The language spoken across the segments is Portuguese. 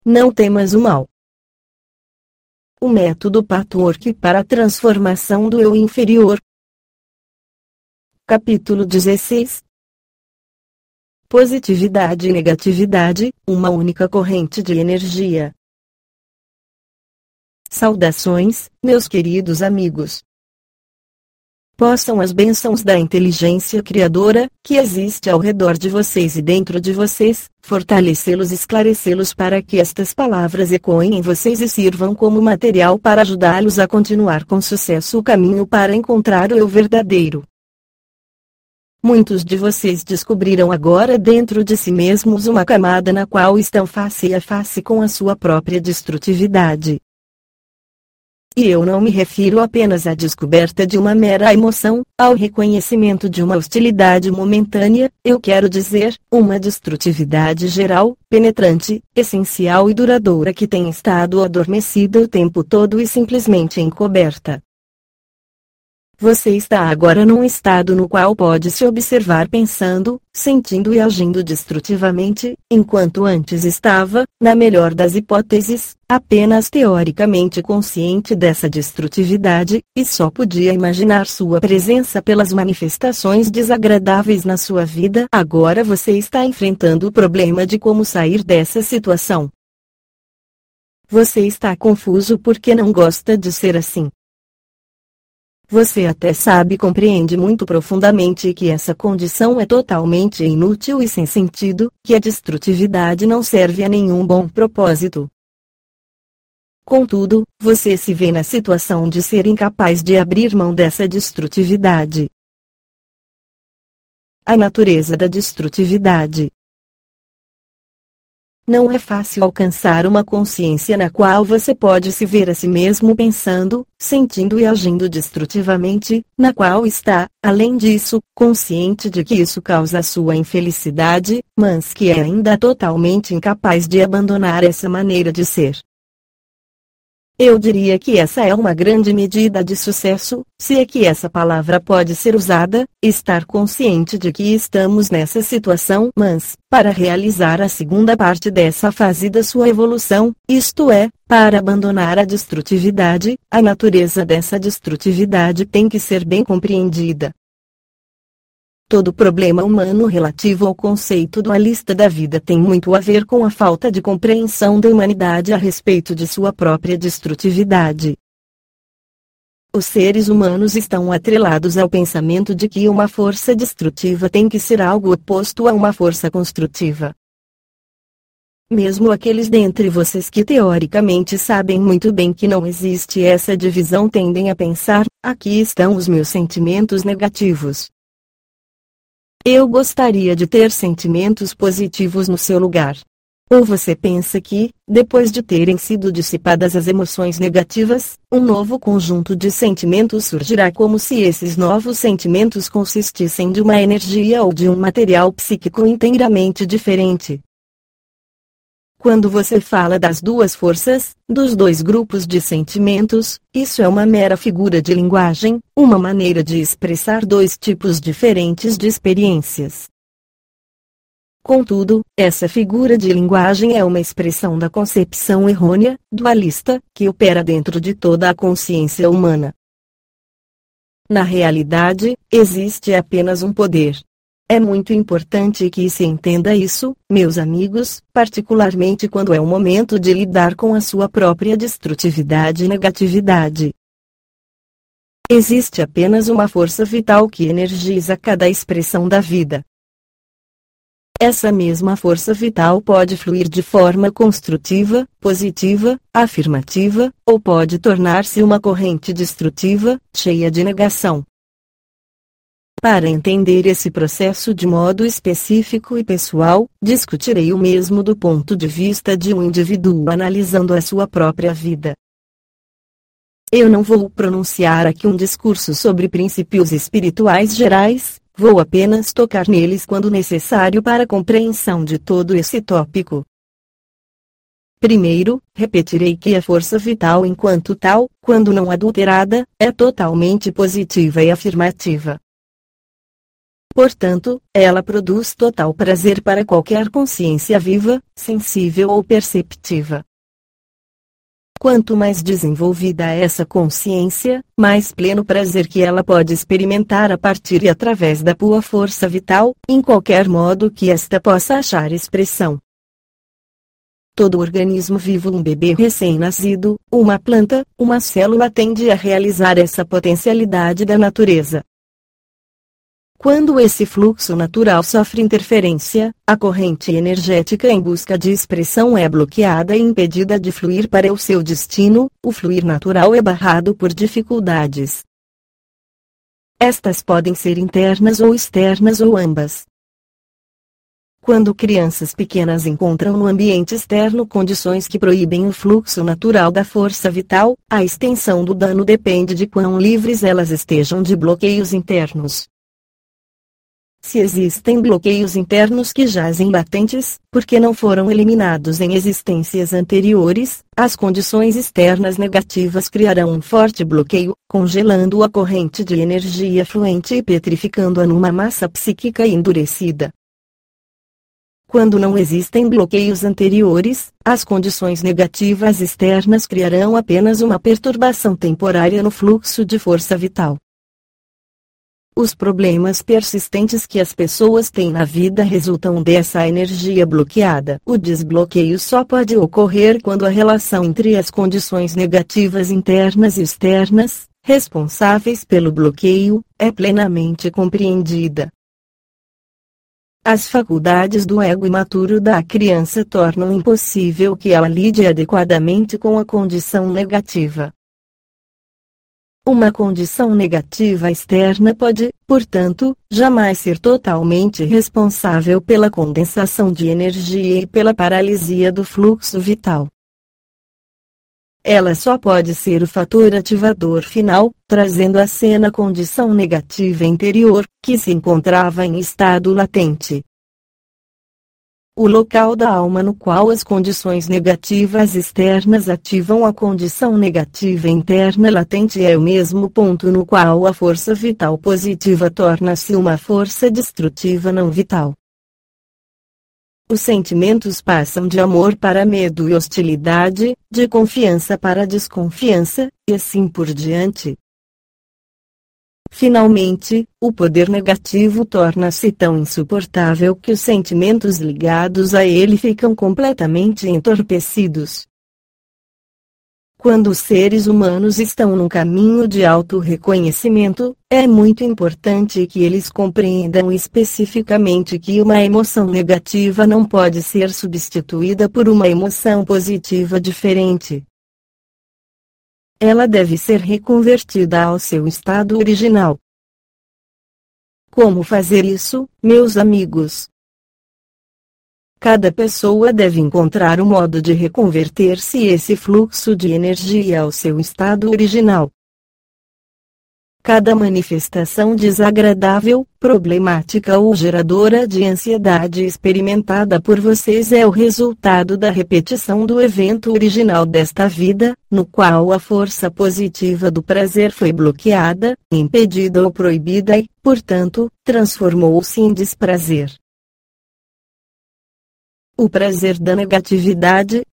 Não temas o mal. O método Patchwork para a transformação do eu inferior. Capítulo 16. Positividade e negatividade, uma única corrente de energia. Saudações, meus queridos amigos. Possam as bênçãos da inteligência criadora, que existe ao redor de vocês e dentro de vocês, fortalecê-los e esclarecê-los para que estas palavras ecoem em vocês e sirvam como material para ajudá-los a continuar com sucesso o caminho para encontrar o eu verdadeiro. Muitos de vocês descobriram agora dentro de si mesmos uma camada na qual estão face a face com a sua própria destrutividade. E eu não me refiro apenas à descoberta de uma mera emoção, ao reconhecimento de uma hostilidade momentânea, eu quero dizer, uma destrutividade geral, penetrante, essencial e duradoura que tem estado adormecida o tempo todo e simplesmente encoberta. Você está agora num estado no qual pode se observar pensando, sentindo e agindo destrutivamente, enquanto antes estava, na melhor das hipóteses, apenas teoricamente consciente dessa destrutividade, e só podia imaginar sua presença pelas manifestações desagradáveis na sua vida. Agora você está enfrentando o problema de como sair dessa situação. Você está confuso porque não gosta de ser assim. Você até sabe e compreende muito profundamente que essa condição é totalmente inútil e sem sentido, que a destrutividade não serve a nenhum bom propósito. Contudo, você se vê na situação de ser incapaz de abrir mão dessa destrutividade. A natureza da destrutividade. Não é fácil alcançar uma consciência na qual você pode se ver a si mesmo pensando, sentindo e agindo destrutivamente, na qual está, além disso, consciente de que isso causa sua infelicidade, mas que é ainda totalmente incapaz de abandonar essa maneira de ser. Eu diria que essa é uma grande medida de sucesso, se é que essa palavra pode ser usada, estar consciente de que estamos nessa situação, mas, para realizar a segunda parte dessa fase da sua evolução, isto é, para abandonar a destrutividade, a natureza dessa destrutividade tem que ser bem compreendida. Todo problema humano relativo ao conceito dualista da vida tem muito a ver com a falta de compreensão da humanidade a respeito de sua própria destrutividade. Os seres humanos estão atrelados ao pensamento de que uma força destrutiva tem que ser algo oposto a uma força construtiva. Mesmo aqueles dentre vocês que teoricamente sabem muito bem que não existe essa divisão tendem a pensar, aqui estão os meus sentimentos negativos. Eu gostaria de ter sentimentos positivos no seu lugar. Ou você pensa que, depois de terem sido dissipadas as emoções negativas, um novo conjunto de sentimentos surgirá como se esses novos sentimentos consistissem de uma energia ou de um material psíquico inteiramente diferente. Quando você fala das duas forças, dos dois grupos de sentimentos, isso é uma mera figura de linguagem, uma maneira de expressar dois tipos diferentes de experiências. Contudo, essa figura de linguagem é uma expressão da concepção errônea, dualista, que opera dentro de toda a consciência humana. Na realidade, existe apenas um poder. É muito importante que se entenda isso, meus amigos, particularmente quando é o momento de lidar com a sua própria destrutividade e negatividade. Existe apenas uma força vital que energiza cada expressão da vida. Essa mesma força vital pode fluir de forma construtiva, positiva, afirmativa, ou pode tornar-se uma corrente destrutiva, cheia de negação. Para entender esse processo de modo específico e pessoal, discutirei o mesmo do ponto de vista de um indivíduo analisando a sua própria vida. Eu não vou pronunciar aqui um discurso sobre princípios espirituais gerais, vou apenas tocar neles quando necessário para a compreensão de todo esse tópico. Primeiro, repetirei que a força vital enquanto tal, quando não adulterada, é totalmente positiva e afirmativa. Portanto, ela produz total prazer para qualquer consciência viva, sensível ou perceptiva. Quanto mais desenvolvida é essa consciência, mais pleno prazer que ela pode experimentar a partir e através da pura força vital, em qualquer modo que esta possa achar expressão. Todo organismo vivo, um bebê recém-nascido, uma planta, uma célula tende a realizar essa potencialidade da natureza. Quando esse fluxo natural sofre interferência, a corrente energética em busca de expressão é bloqueada e impedida de fluir para o seu destino, o fluir natural é barrado por dificuldades. Estas podem ser internas ou externas ou ambas. Quando crianças pequenas encontram no ambiente externo condições que proíbem o fluxo natural da força vital, a extensão do dano depende de quão livres elas estejam de bloqueios internos. Se existem bloqueios internos que jazem latentes, porque não foram eliminados em existências anteriores, as condições externas negativas criarão um forte bloqueio, congelando a corrente de energia fluente e petrificando-a numa massa psíquica endurecida. Quando não existem bloqueios anteriores, as condições negativas externas criarão apenas uma perturbação temporária no fluxo de força vital. Os problemas persistentes que as pessoas têm na vida resultam dessa energia bloqueada. O desbloqueio só pode ocorrer quando a relação entre as condições negativas internas e externas, responsáveis pelo bloqueio, é plenamente compreendida. As faculdades do ego imaturo da criança tornam impossível que ela lide adequadamente com a condição negativa. Uma condição negativa externa pode, portanto, jamais ser totalmente responsável pela condensação de energia e pela paralisia do fluxo vital. Ela só pode ser o fator ativador final, trazendo à cena a condição negativa interior, que se encontrava em estado latente. O local da alma no qual as condições negativas externas ativam a condição negativa interna latente é o mesmo ponto no qual a força vital positiva torna-se uma força destrutiva não vital. Os sentimentos passam de amor para medo e hostilidade, de confiança para desconfiança, e assim por diante. Finalmente, o poder negativo torna-se tão insuportável que os sentimentos ligados a ele ficam completamente entorpecidos. Quando os seres humanos estão num caminho de auto-reconhecimento, é muito importante que eles compreendam especificamente que uma emoção negativa não pode ser substituída por uma emoção positiva diferente. Ela deve ser reconvertida ao seu estado original. Como fazer isso, meus amigos? Cada pessoa deve encontrar um modo de reconverter-se esse fluxo de energia ao seu estado original. Cada manifestação desagradável, problemática ou geradora de ansiedade experimentada por vocês é o resultado da repetição do evento original desta vida, no qual a força positiva do prazer foi bloqueada, impedida ou proibida e, portanto, transformou-se em desprazer. O prazer da negatividade.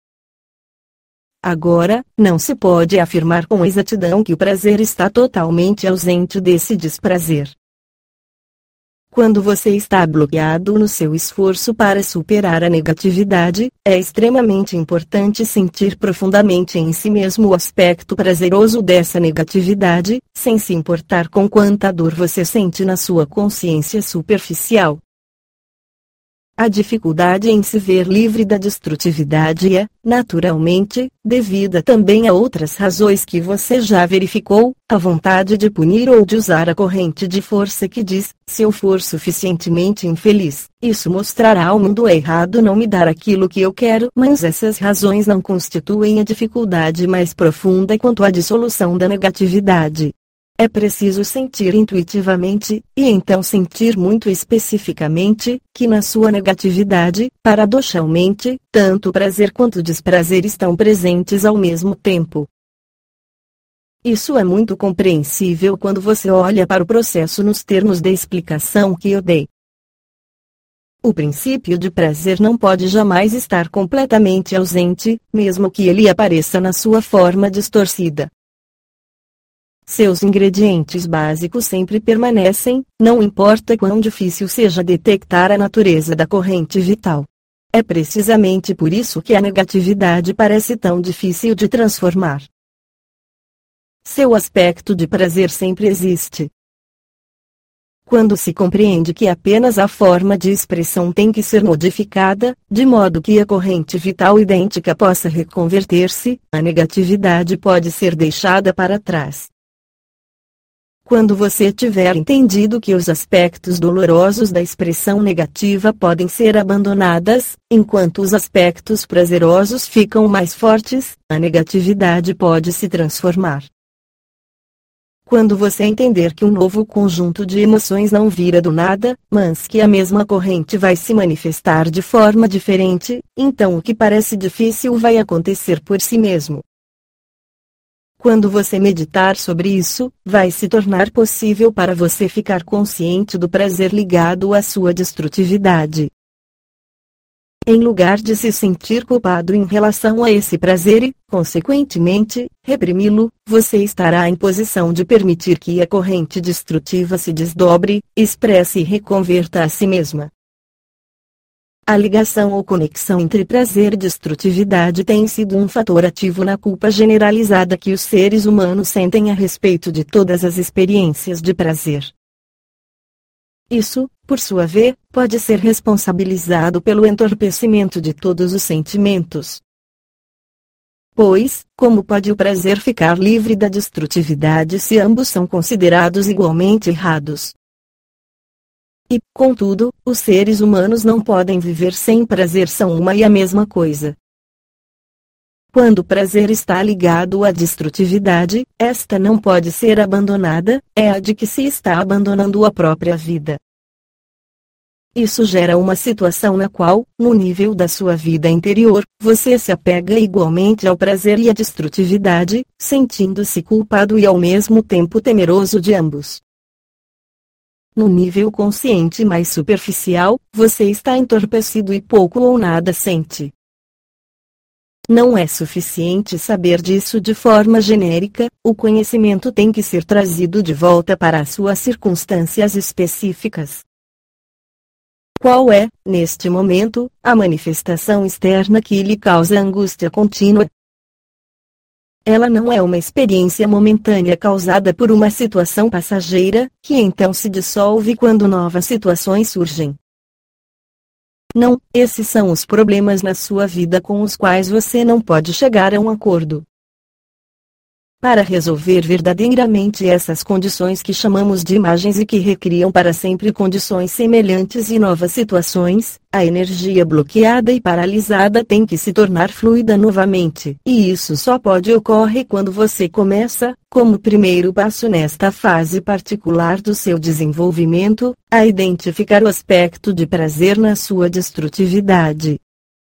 Agora, não se pode afirmar com exatidão que o prazer está totalmente ausente desse desprazer. Quando você está bloqueado no seu esforço para superar a negatividade, é extremamente importante sentir profundamente em si mesmo o aspecto prazeroso dessa negatividade, sem se importar com quanta dor você sente na sua consciência superficial. A dificuldade em se ver livre da destrutividade é, naturalmente, devida também a outras razões que você já verificou, a vontade de punir ou de usar a corrente de força que diz, se eu for suficientemente infeliz, isso mostrará ao mundo errado não me dar aquilo que eu quero. Mas essas razões não constituem a dificuldade mais profunda quanto à dissolução da negatividade. É preciso sentir intuitivamente, e então sentir muito especificamente, que na sua negatividade, paradoxalmente, tanto prazer quanto desprazer estão presentes ao mesmo tempo. Isso é muito compreensível quando você olha para o processo nos termos da explicação que eu dei. O princípio de prazer não pode jamais estar completamente ausente, mesmo que ele apareça na sua forma distorcida. Seus ingredientes básicos sempre permanecem, não importa quão difícil seja detectar a natureza da corrente vital. É precisamente por isso que a negatividade parece tão difícil de transformar. Seu aspecto de prazer sempre existe. Quando se compreende que apenas a forma de expressão tem que ser modificada, de modo que a corrente vital idêntica possa reconverter-se, a negatividade pode ser deixada para trás. Quando você tiver entendido que os aspectos dolorosos da expressão negativa podem ser abandonados, enquanto os aspectos prazerosos ficam mais fortes, a negatividade pode se transformar. Quando você entender que um novo conjunto de emoções não vira do nada, mas que a mesma corrente vai se manifestar de forma diferente, então o que parece difícil vai acontecer por si mesmo. Quando você meditar sobre isso, vai se tornar possível para você ficar consciente do prazer ligado à sua destrutividade. Em lugar de se sentir culpado em relação a esse prazer e, consequentemente, reprimi-lo, você estará em posição de permitir que a corrente destrutiva se desdobre, expresse e reconverta a si mesma. A ligação ou conexão entre prazer e destrutividade tem sido um fator ativo na culpa generalizada que os seres humanos sentem a respeito de todas as experiências de prazer. Isso, por sua vez, pode ser responsabilizado pelo entorpecimento de todos os sentimentos. Pois, como pode o prazer ficar livre da destrutividade se ambos são considerados igualmente errados? E, contudo, os seres humanos não podem viver sem prazer, são uma e a mesma coisa. Quando o prazer está ligado à destrutividade, esta não pode ser abandonada, é a de que se está abandonando a própria vida. Isso gera uma situação na qual, no nível da sua vida interior, você se apega igualmente ao prazer e à destrutividade, sentindo-se culpado e ao mesmo tempo temeroso de ambos. No nível consciente mais superficial, você está entorpecido e pouco ou nada sente. Não é suficiente saber disso de forma genérica, o conhecimento tem que ser trazido de volta para as suas circunstâncias específicas. Qual é, neste momento, a manifestação externa que lhe causa angústia contínua? Ela não é uma experiência momentânea causada por uma situação passageira, que então se dissolve quando novas situações surgem. Não, esses são os problemas na sua vida com os quais você não pode chegar a um acordo. Para resolver verdadeiramente essas condições que chamamos de imagens e que recriam para sempre condições semelhantes e novas situações, a energia bloqueada e paralisada tem que se tornar fluida novamente. E isso só pode ocorrer quando você começa, como primeiro passo nesta fase particular do seu desenvolvimento, a identificar o aspecto de prazer na sua destrutividade.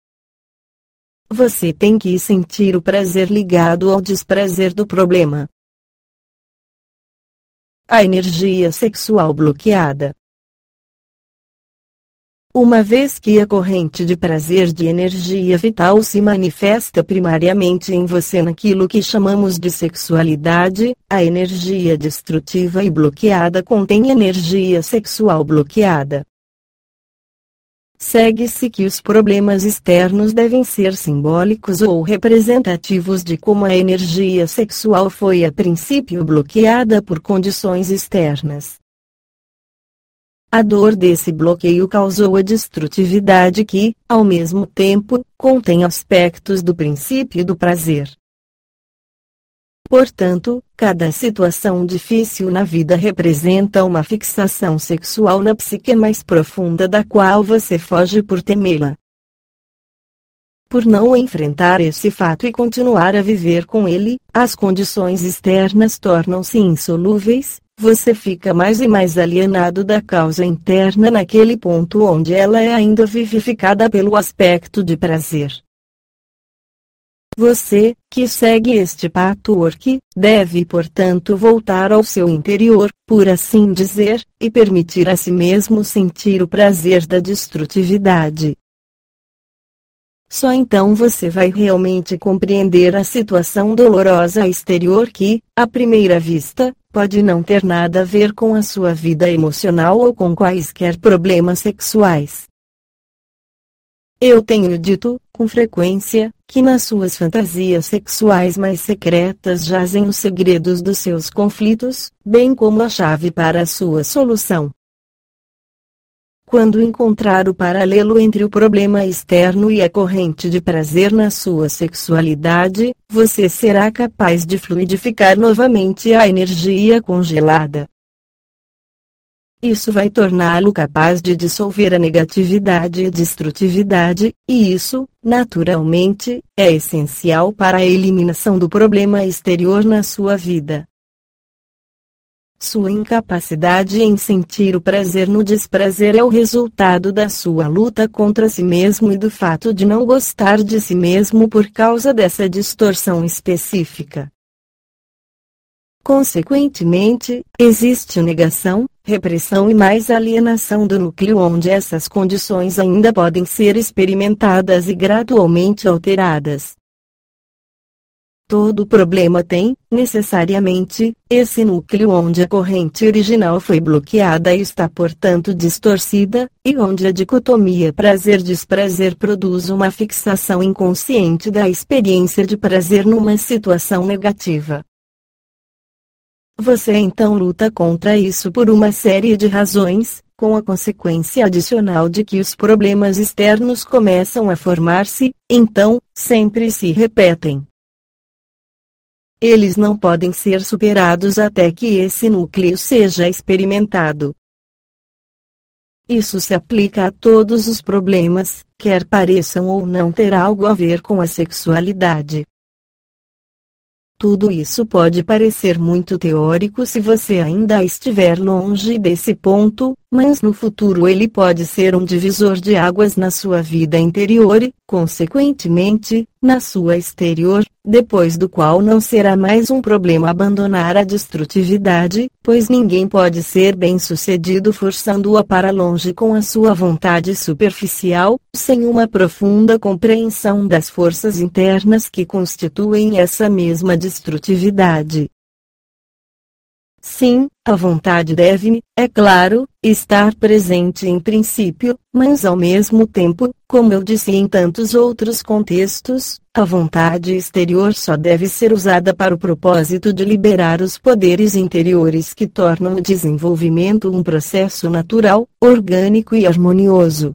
Você tem que sentir o prazer ligado ao desprazer do problema. A energia sexual bloqueada. Uma vez que a corrente de prazer de energia vital se manifesta primariamente em você naquilo que chamamos de sexualidade, a energia destrutiva e bloqueada contém energia sexual bloqueada. Segue-se que os problemas externos devem ser simbólicos ou representativos de como a energia sexual foi a princípio bloqueada por condições externas. A dor desse bloqueio causou a destrutividade que, ao mesmo tempo, contém aspectos do princípio do prazer. Portanto, cada situação difícil na vida representa uma fixação sexual na psique mais profunda da qual você foge por temê-la. Por não enfrentar esse fato e continuar a viver com ele, as condições externas tornam-se insolúveis, você fica mais e mais alienado da causa interna naquele ponto onde ela é ainda vivificada pelo aspecto de prazer. Você, que segue este patchwork, deve portanto voltar ao seu interior, por assim dizer, e permitir a si mesmo sentir o prazer da destrutividade. Só então você vai realmente compreender a situação dolorosa exterior que, à primeira vista, pode não ter nada a ver com a sua vida emocional ou com quaisquer problemas sexuais. Eu tenho dito, com frequência, que nas suas fantasias sexuais mais secretas jazem os segredos dos seus conflitos, bem como a chave para a sua solução. Quando encontrar o paralelo entre o problema externo e a corrente de prazer na sua sexualidade, você será capaz de fluidificar novamente a energia congelada. Isso vai torná-lo capaz de dissolver a negatividade e destrutividade, e isso, naturalmente, é essencial para a eliminação do problema exterior na sua vida. Sua incapacidade em sentir o prazer no desprazer é o resultado da sua luta contra si mesmo e do fato de não gostar de si mesmo por causa dessa distorção específica. Consequentemente, existe negação, repressão e mais alienação do núcleo onde essas condições ainda podem ser experimentadas e gradualmente alteradas. Todo problema tem, necessariamente, esse núcleo onde a corrente original foi bloqueada e está portanto distorcida, e onde a dicotomia prazer-desprazer produz uma fixação inconsciente da experiência de prazer numa situação negativa. Você então luta contra isso por uma série de razões, com a consequência adicional de que os problemas externos começam a formar-se, então, sempre se repetem. Eles não podem ser superados até que esse núcleo seja experimentado. Isso se aplica a todos os problemas, quer pareçam ou não ter algo a ver com a sexualidade. Tudo isso pode parecer muito teórico se você ainda estiver longe desse ponto, mas no futuro ele pode ser um divisor de águas na sua vida interior e, consequentemente, na sua exterior, depois do qual não será mais um problema abandonar a destrutividade, pois ninguém pode ser bem-sucedido forçando-a para longe com a sua vontade superficial, sem uma profunda compreensão das forças internas que constituem essa mesma destrutividade. Sim, a vontade deve, é claro, estar presente em princípio, mas ao mesmo tempo, como eu disse em tantos outros contextos, a vontade exterior só deve ser usada para o propósito de liberar os poderes interiores que tornam o desenvolvimento um processo natural, orgânico e harmonioso.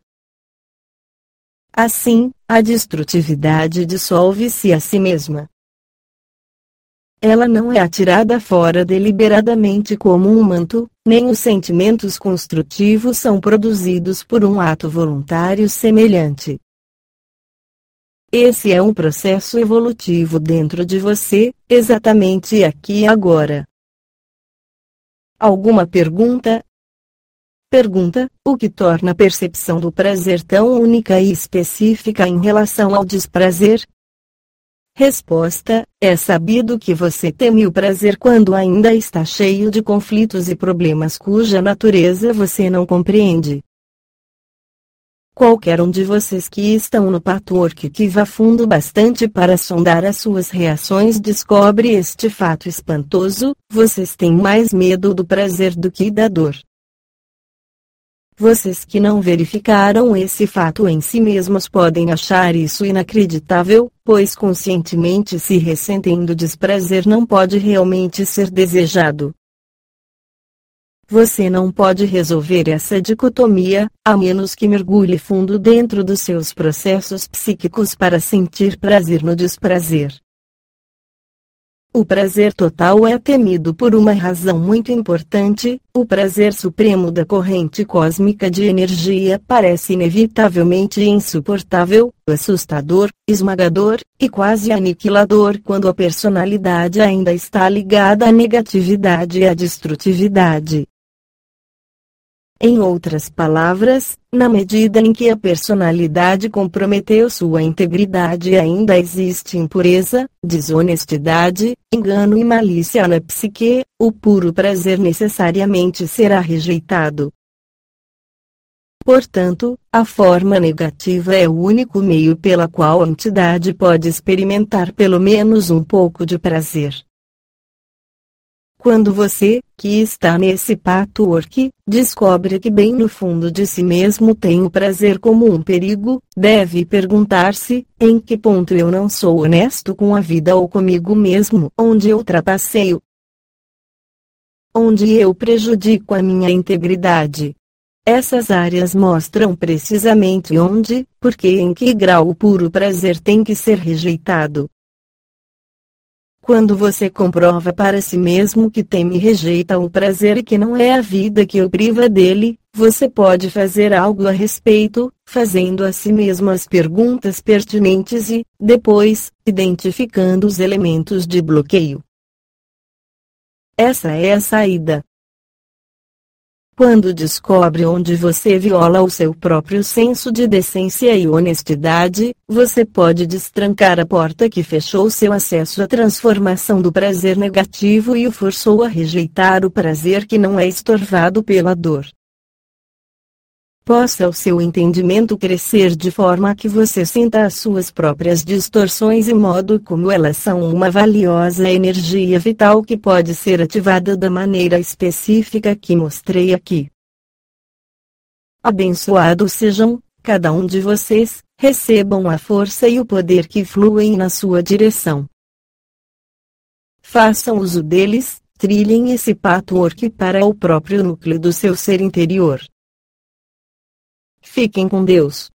Assim, a destrutividade dissolve-se a si mesma. Ela não é atirada fora deliberadamente como um manto, nem os sentimentos construtivos são produzidos por um ato voluntário semelhante. Esse é um processo evolutivo dentro de você, exatamente aqui e agora. Alguma pergunta? Pergunta: o que torna a percepção do prazer tão única e específica em relação ao desprazer? Resposta: é sabido que você teme o prazer quando ainda está cheio de conflitos e problemas cuja natureza você não compreende. Qualquer um de vocês que estão no patchwork que vá fundo bastante para sondar as suas reações descobre este fato espantoso: vocês têm mais medo do prazer do que da dor. Vocês que não verificaram esse fato em si mesmos podem achar isso inacreditável, pois conscientemente se ressentem do desprazer não pode realmente ser desejado. Você não pode resolver essa dicotomia, a menos que mergulhe fundo dentro dos seus processos psíquicos para sentir prazer no desprazer. O prazer total é temido por uma razão muito importante: o prazer supremo da corrente cósmica de energia parece inevitavelmente insuportável, assustador, esmagador, e quase aniquilador quando a personalidade ainda está ligada à negatividade e à destrutividade. Em outras palavras, na medida em que a personalidade comprometeu sua integridade e ainda existe impureza, desonestidade, engano e malícia na psique, o puro prazer necessariamente será rejeitado. Portanto, a forma negativa é o único meio pela qual a entidade pode experimentar pelo menos um pouco de prazer. Quando você, que está nesse patchwork, descobre que bem no fundo de si mesmo tem o prazer como um perigo, deve perguntar-se, em que ponto eu não sou honesto com a vida ou comigo mesmo, onde eu trapaceio, onde eu prejudico a minha integridade. Essas áreas mostram precisamente onde, porque e em que grau o puro prazer tem que ser rejeitado. Quando você comprova para si mesmo que teme e rejeita o prazer e que não é a vida que o priva dele, você pode fazer algo a respeito, fazendo a si mesmo as perguntas pertinentes e, depois, identificando os elementos de bloqueio. Essa é a saída. Quando descobre onde você viola o seu próprio senso de decência e honestidade, você pode destrancar a porta que fechou seu acesso à transformação do prazer negativo e o forçou a rejeitar o prazer que não é estorvado pela dor. Possa o seu entendimento crescer de forma que você sinta as suas próprias distorções e modo como elas são uma valiosa energia vital que pode ser ativada da maneira específica que mostrei aqui. Abençoados sejam, cada um de vocês, recebam a força e o poder que fluem na sua direção. Façam uso deles, trilhem esse patchwork para o próprio núcleo do seu ser interior. Fiquem com Deus.